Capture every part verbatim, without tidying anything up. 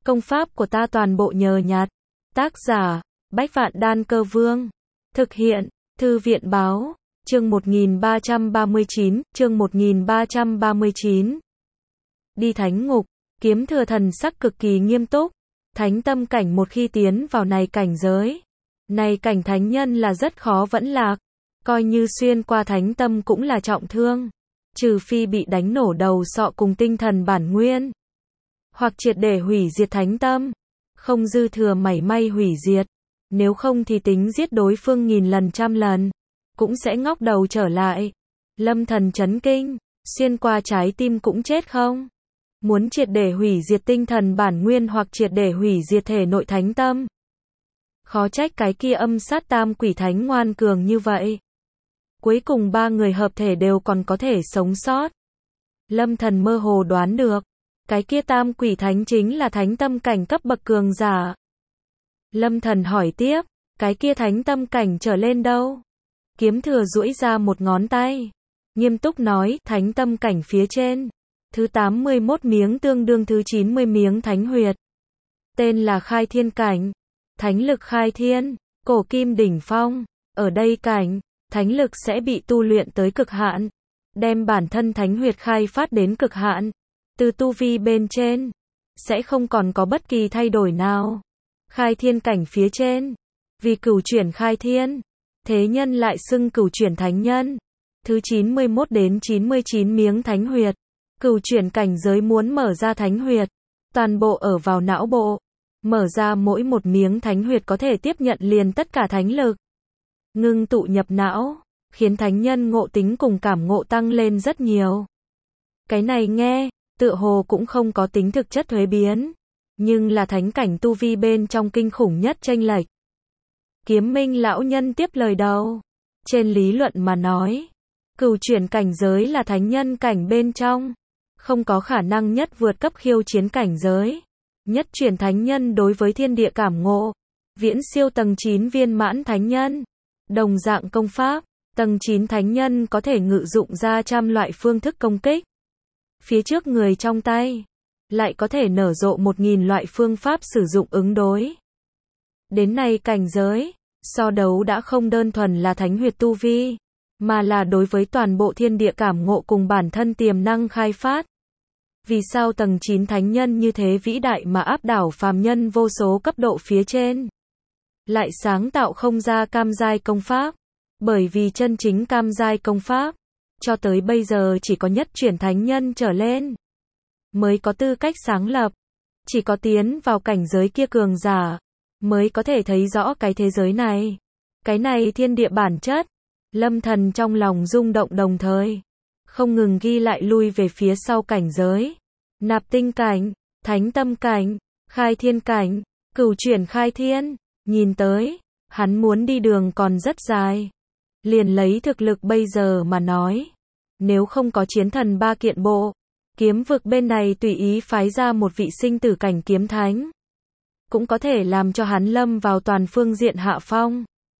Công pháp của ta toàn bộ nhờ nhặt. Tác giả, Bách Vạn Đan Cơ Vương. Thực hiện, Thư viện Báo. Chương một nghìn ba trăm ba mươi chín, chương một nghìn ba trăm ba mươi chín. Đi thánh ngục, Kiếm Thừa thần sắc cực kỳ nghiêm túc. Thánh tâm cảnh một khi tiến vào này cảnh giới, này cảnh thánh nhân là rất khó vẫn lạc. Coi như xuyên qua thánh tâm cũng là trọng thương. Trừ phi bị đánh nổ đầu sọ cùng tinh thần bản nguyên. Hoặc triệt để hủy diệt thánh tâm. Không dư thừa mảy may hủy diệt. Nếu không thì tính giết đối phương nghìn lần trăm lần. Cũng sẽ ngóc đầu trở lại. Lâm Thần chấn kinh. Xuyên qua trái tim cũng chết không? Muốn triệt để hủy diệt tinh thần bản nguyên hoặc triệt để hủy diệt thể nội thánh tâm. Khó trách cái kia âm sát tam quỷ thánh ngoan cường như vậy. Cuối cùng ba người hợp thể đều còn có thể sống sót. Lâm Thần mơ hồ đoán được. Cái kia tam quỷ thánh chính là thánh tâm cảnh cấp bậc cường giả. Lâm Thần hỏi tiếp. Cái kia thánh tâm cảnh trở lên đâu? Kiếm Thừa duỗi ra một ngón tay. Nghiêm túc nói. Thánh tâm cảnh phía trên. Thứ tám mươi mốt miếng tương đương thứ chín mươi miếng thánh huyệt. Tên là khai thiên cảnh. Thánh lực khai thiên. Cổ kim đỉnh phong. Ở đây cảnh, thánh lực sẽ bị tu luyện tới cực hạn. Đem bản thân thánh huyệt khai phát đến cực hạn. Từ tu vi bên trên, sẽ không còn có bất kỳ thay đổi nào. Khai thiên cảnh phía trên. Vì cửu chuyển khai thiên. Thế nhân lại xưng cửu chuyển thánh nhân. Thứ chín mươi mốt đến chín mươi chín miếng thánh huyệt. Cửu chuyển cảnh giới muốn mở ra thánh huyệt. Toàn bộ ở vào não bộ. Mở ra mỗi một miếng thánh huyệt có thể tiếp nhận liền tất cả thánh lực. Ngưng tụ nhập não. Khiến thánh nhân ngộ tính cùng cảm ngộ tăng lên rất nhiều. Cái này nghe, tựa hồ cũng không có tính thực chất thuế biến. Nhưng là thánh cảnh tu vi bên trong kinh khủng nhất chênh lệch. Kiếm Minh lão nhân tiếp lời đầu. Trên lý luận mà nói. Cửu chuyển cảnh giới là thánh nhân cảnh bên trong. Không có khả năng nhất vượt cấp khiêu chiến cảnh giới. Nhất chuyển thánh nhân đối với thiên địa cảm ngộ. Viễn siêu tầng chín viên mãn thánh nhân. Đồng dạng công pháp. Tầng chín thánh nhân có thể ngự dụng ra trăm loại phương thức công kích. Phía trước người trong tay. Lại có thể nở rộ một nghìn loại phương pháp sử dụng ứng đối. Đến nay cảnh giới. So đấu đã không đơn thuần là thánh huyệt tu vi. Mà là đối với toàn bộ thiên địa cảm ngộ cùng bản thân tiềm năng khai phát. Vì sao tầng chín thánh nhân như thế vĩ đại mà áp đảo phàm nhân vô số cấp độ phía trên? Lại sáng tạo không ra cam giai công pháp. Bởi vì chân chính cam giai công pháp, cho tới bây giờ chỉ có nhất chuyển thánh nhân trở lên. Mới có tư cách sáng lập. Chỉ có tiến vào cảnh giới kia cường giả. Mới có thể thấy rõ cái thế giới này. Cái này thiên địa bản chất. Lâm Thần trong lòng rung động đồng thời. Không ngừng ghi lại lui về phía sau cảnh giới. Nạp tinh cảnh, thánh tâm cảnh, khai thiên cảnh, cửu chuyển khai thiên. Nhìn tới, hắn muốn đi đường còn rất dài. Liền lấy thực lực bây giờ mà nói. Nếu không có chiến thần ba kiện bộ. Kiếm vực bên này tùy ý phái ra một vị sinh tử cảnh kiếm thánh. Cũng có thể làm cho hắn lâm vào toàn phương diện hạ phong.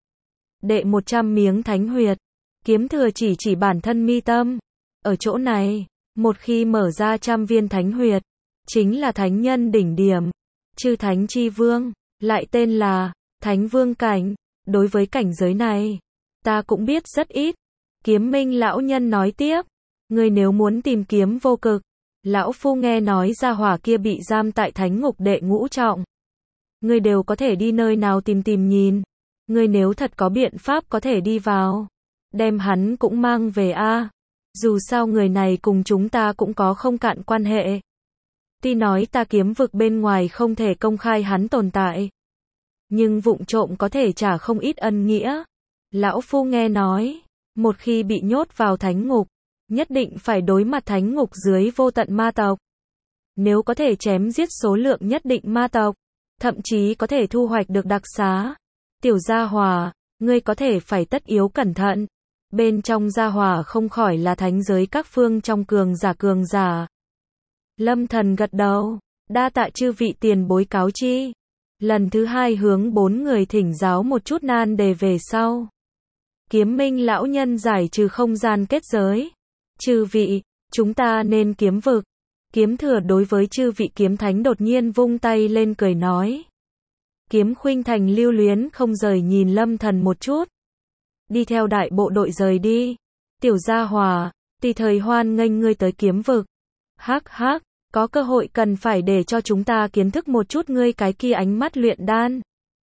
Đệ một trăm miếng thánh huyệt. Kiếm Thừa chỉ chỉ bản thân mi tâm. Ở chỗ này, một khi mở ra trăm viên thánh huyệt, chính là thánh nhân đỉnh điểm. Chư thánh chi vương, lại tên là thánh vương cảnh. Đối với cảnh giới này, ta cũng biết rất ít. Kiếm Minh lão nhân nói tiếp. Người nếu muốn tìm kiếm vô cực, lão phu nghe nói gia hỏa kia bị giam tại thánh ngục đệ ngũ trọng. Người đều có thể đi nơi nào tìm tìm nhìn. Người nếu thật có biện pháp có thể đi vào. Đem hắn cũng mang về a. Dù sao người này cùng chúng ta cũng có không cạn quan hệ. Tuy nói ta kiếm vực bên ngoài không thể công khai hắn tồn tại. Nhưng vụng trộm có thể trả không ít ân nghĩa. Lão phu nghe nói. Một khi bị nhốt vào thánh ngục. Nhất định phải đối mặt thánh ngục dưới vô tận ma tộc. Nếu có thể chém giết số lượng nhất định ma tộc. Thậm chí có thể thu hoạch được đặc xá. Tiểu gia hòa, ngươi có thể phải tất yếu cẩn thận. Bên trong gia hòa không khỏi là thánh giới các phương trong cường giả cường giả. Lâm Thần gật đầu. Đa tạ chư vị tiền bối cáo chi. Lần thứ hai hướng bốn người thỉnh giáo một chút nan đề về sau. Kiếm Minh lão nhân giải trừ không gian kết giới. Chư vị, chúng ta nên kiếm vực. Kiếm Thừa đối với chư vị kiếm thánh đột nhiên vung tay lên cười nói. Kiếm Khuynh Thành lưu luyến không rời nhìn Lâm Thần một chút. Đi theo đại bộ đội rời đi. Tiểu gia hòa, tùy thời hoan nghênh ngươi tới kiếm vực. Hắc hắc, có cơ hội cần phải để cho chúng ta kiến thức một chút ngươi cái kia ánh mắt luyện đan.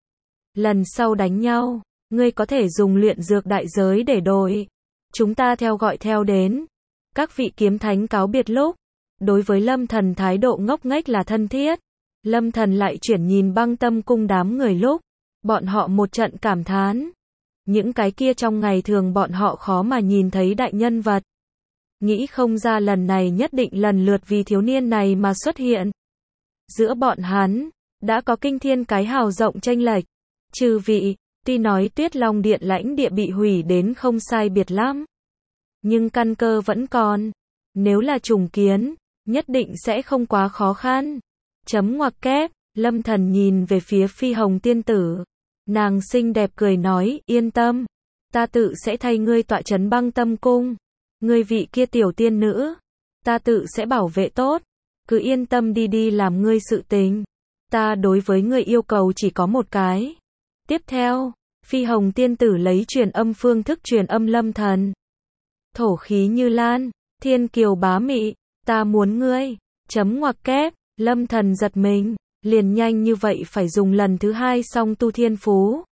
Lần sau đánh nhau, ngươi có thể dùng luyện dược đại giới để đổi. Chúng ta theo gọi theo đến. Các vị kiếm thánh cáo biệt lúc. Đối với Lâm Thần thái độ ngốc nghếch là thân thiết. Lâm Thần lại chuyển nhìn Băng Tâm cung đám người lúc. Bọn họ một trận cảm thán. Những cái kia trong ngày thường bọn họ khó mà nhìn thấy đại nhân vật. Nghĩ không ra lần này nhất định lần lượt vì thiếu niên này mà xuất hiện. Giữa bọn hắn, đã có kinh thiên cái hào rộng chênh lệch. Chư vị, tuy nói Tuyết Long Điện lãnh địa bị hủy đến không sai biệt lắm. Nhưng căn cơ vẫn còn. Nếu là trùng kiến, nhất định sẽ không quá khó khăn. Chấm ngoặc kép, Lâm Thần nhìn về phía Phi Hồng tiên tử. Nàng xinh đẹp cười nói, yên tâm. Ta tự sẽ thay ngươi tọa trấn Băng Tâm cung. Ngươi vị kia tiểu tiên nữ. Ta tự sẽ bảo vệ tốt. Cứ yên tâm đi đi làm ngươi sự tình. Ta đối với ngươi yêu cầu chỉ có một cái. Tiếp theo, Phi Hồng tiên tử lấy truyền âm phương thức truyền âm Lâm Thần. Thổ khí như lan, thiên kiều bá mị, ta muốn ngươi. Chấm ngoặc kép, Lâm Thần giật mình, liền nhanh như vậy phải dùng lần thứ hai song tu thiên phú.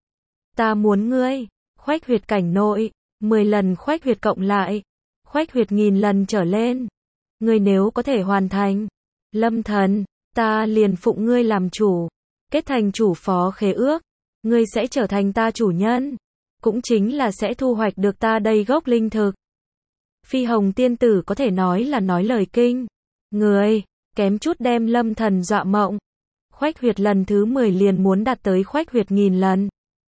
Ta muốn ngươi, khoách huyệt cảnh nội, mười lần khoách huyệt cộng lại, khoách huyệt nghìn lần trở lên. Ngươi nếu có thể hoàn thành, Lâm Thần, ta liền phụng ngươi làm chủ, kết thành chủ phó khế ước, ngươi sẽ trở thành ta chủ nhân, cũng chính là sẽ thu hoạch được ta đây gốc linh thực. Phi Hồng tiên tử có thể nói là nói lời kinh người, kém chút đem Lâm Thần dọa mộng. Khoách huyệt lần thứ mười liền muốn đạt tới khoách huyệt nghìn lần.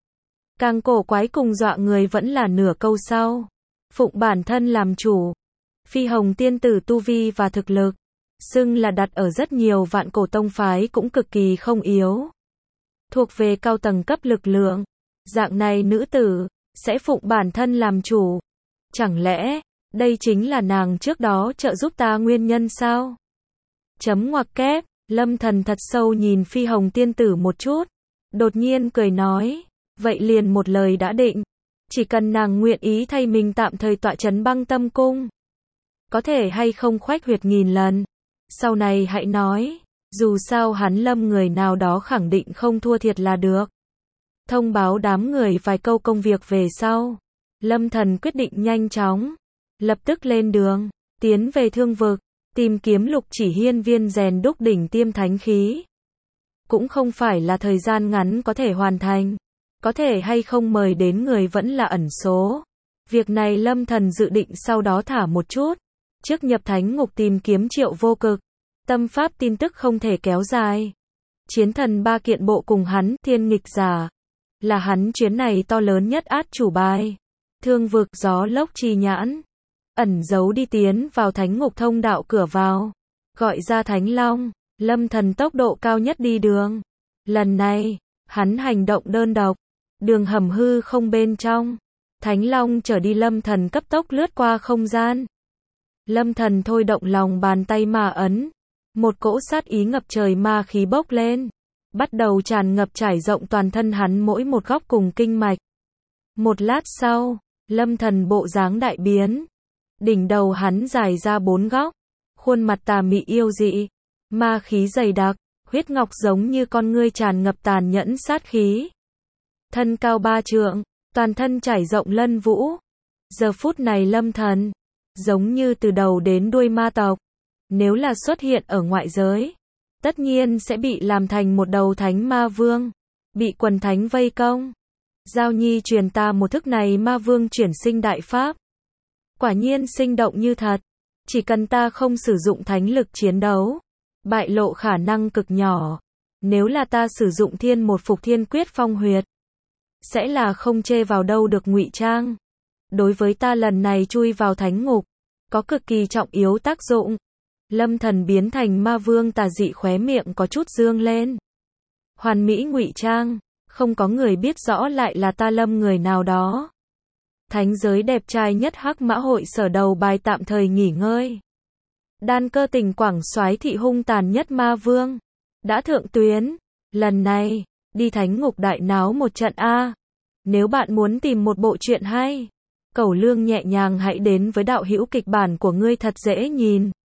Càng cổ quái cùng dọa người vẫn là nửa câu sau. Phụng bản thân làm chủ. Phi Hồng tiên tử tu vi và thực lực, xưng là đặt ở rất nhiều vạn cổ tông phái cũng cực kỳ không yếu. Thuộc về cao tầng cấp lực lượng. Dạng này nữ tử, sẽ phụng bản thân làm chủ. Chẳng lẽ, đây chính là nàng trước đó trợ giúp ta nguyên nhân sao? Chấm ngoặc kép, Lâm Thần thật sâu nhìn Phi Hồng tiên tử một chút. Đột nhiên cười nói, vậy liền một lời đã định. Chỉ cần nàng nguyện ý thay mình tạm thời tọa trấn Băng Tâm cung. Có thể hay không khoách huyệt nghìn lần. Sau này hãy nói, dù sao hắn Lâm người nào đó khẳng định không thua thiệt là được. Thông báo đám người vài câu công việc về sau. Lâm Thần quyết định nhanh chóng. Lập tức lên đường, tiến về thương vực, tìm kiếm Lục Chỉ Hiên viên rèn đúc đỉnh tiêm thánh khí. Cũng không phải là thời gian ngắn có thể hoàn thành. Có thể hay không mời đến người vẫn là ẩn số. Việc này Lâm Thần dự định sau đó thả một chút. Trước nhập thánh ngục tìm kiếm Triệu Vô Cực. Tâm pháp tin tức không thể kéo dài. Chiến thần ba kiện bộ cùng hắn, thiên nghịch giả. Là hắn chuyến này to lớn nhất át chủ bài. Thương vực gió lốc chi nhãn. Ẩn giấu đi tiến vào thánh ngục thông đạo cửa vào. Gọi ra Thánh Long. Lâm Thần tốc độ cao nhất đi đường. Lần này, hắn hành động đơn độc. Đường hầm hư không bên trong. Thánh Long chở đi Lâm Thần cấp tốc lướt qua không gian. Lâm Thần thôi động lòng bàn tay mà ấn. Một cỗ sát ý ngập trời ma khí bốc lên. Bắt đầu tràn ngập trải rộng toàn thân hắn mỗi một góc cùng kinh mạch. Một lát sau, Lâm Thần bộ dáng đại biến. Đỉnh đầu hắn dài ra bốn góc. Khuôn mặt tà mị yêu dị. Ma khí dày đặc. Huyết ngọc giống như con ngươi tràn ngập tàn nhẫn sát khí. Thân cao ba trượng. Toàn thân trải rộng lân vũ. Giờ phút này Lâm Thần, giống như từ đầu đến đuôi ma tộc. Nếu là xuất hiện ở ngoại giới, tất nhiên sẽ bị làm thành một đầu thánh ma vương. Bị quần thánh vây công. Giao Nhi truyền ta một thức này ma vương chuyển sinh đại pháp. Quả nhiên sinh động như thật. Chỉ cần ta không sử dụng thánh lực chiến đấu, bại lộ khả năng cực nhỏ. Nếu là ta sử dụng thiên một phục thiên quyết phong huyệt, sẽ là không chê vào đâu được ngụy trang. Đối với ta lần này chui vào thánh ngục, có cực kỳ trọng yếu tác dụng. Lâm Thần biến thành ma vương tà dị khóe miệng có chút dương lên. Hoàn mỹ ngụy trang, không có người biết rõ lại là ta Lâm người nào đó. Thánh giới đẹp trai nhất Hắc Mã hội sở đầu bài tạm thời nghỉ ngơi. Đan cơ tình quảng soái thị hung tàn nhất ma vương. Đã thượng tuyến. Lần này, đi thánh ngục đại náo một trận A. Nếu bạn muốn tìm một bộ truyện hay, cẩu lương nhẹ nhàng hãy đến với đạo hữu kịch bản của ngươi thật dễ nhìn.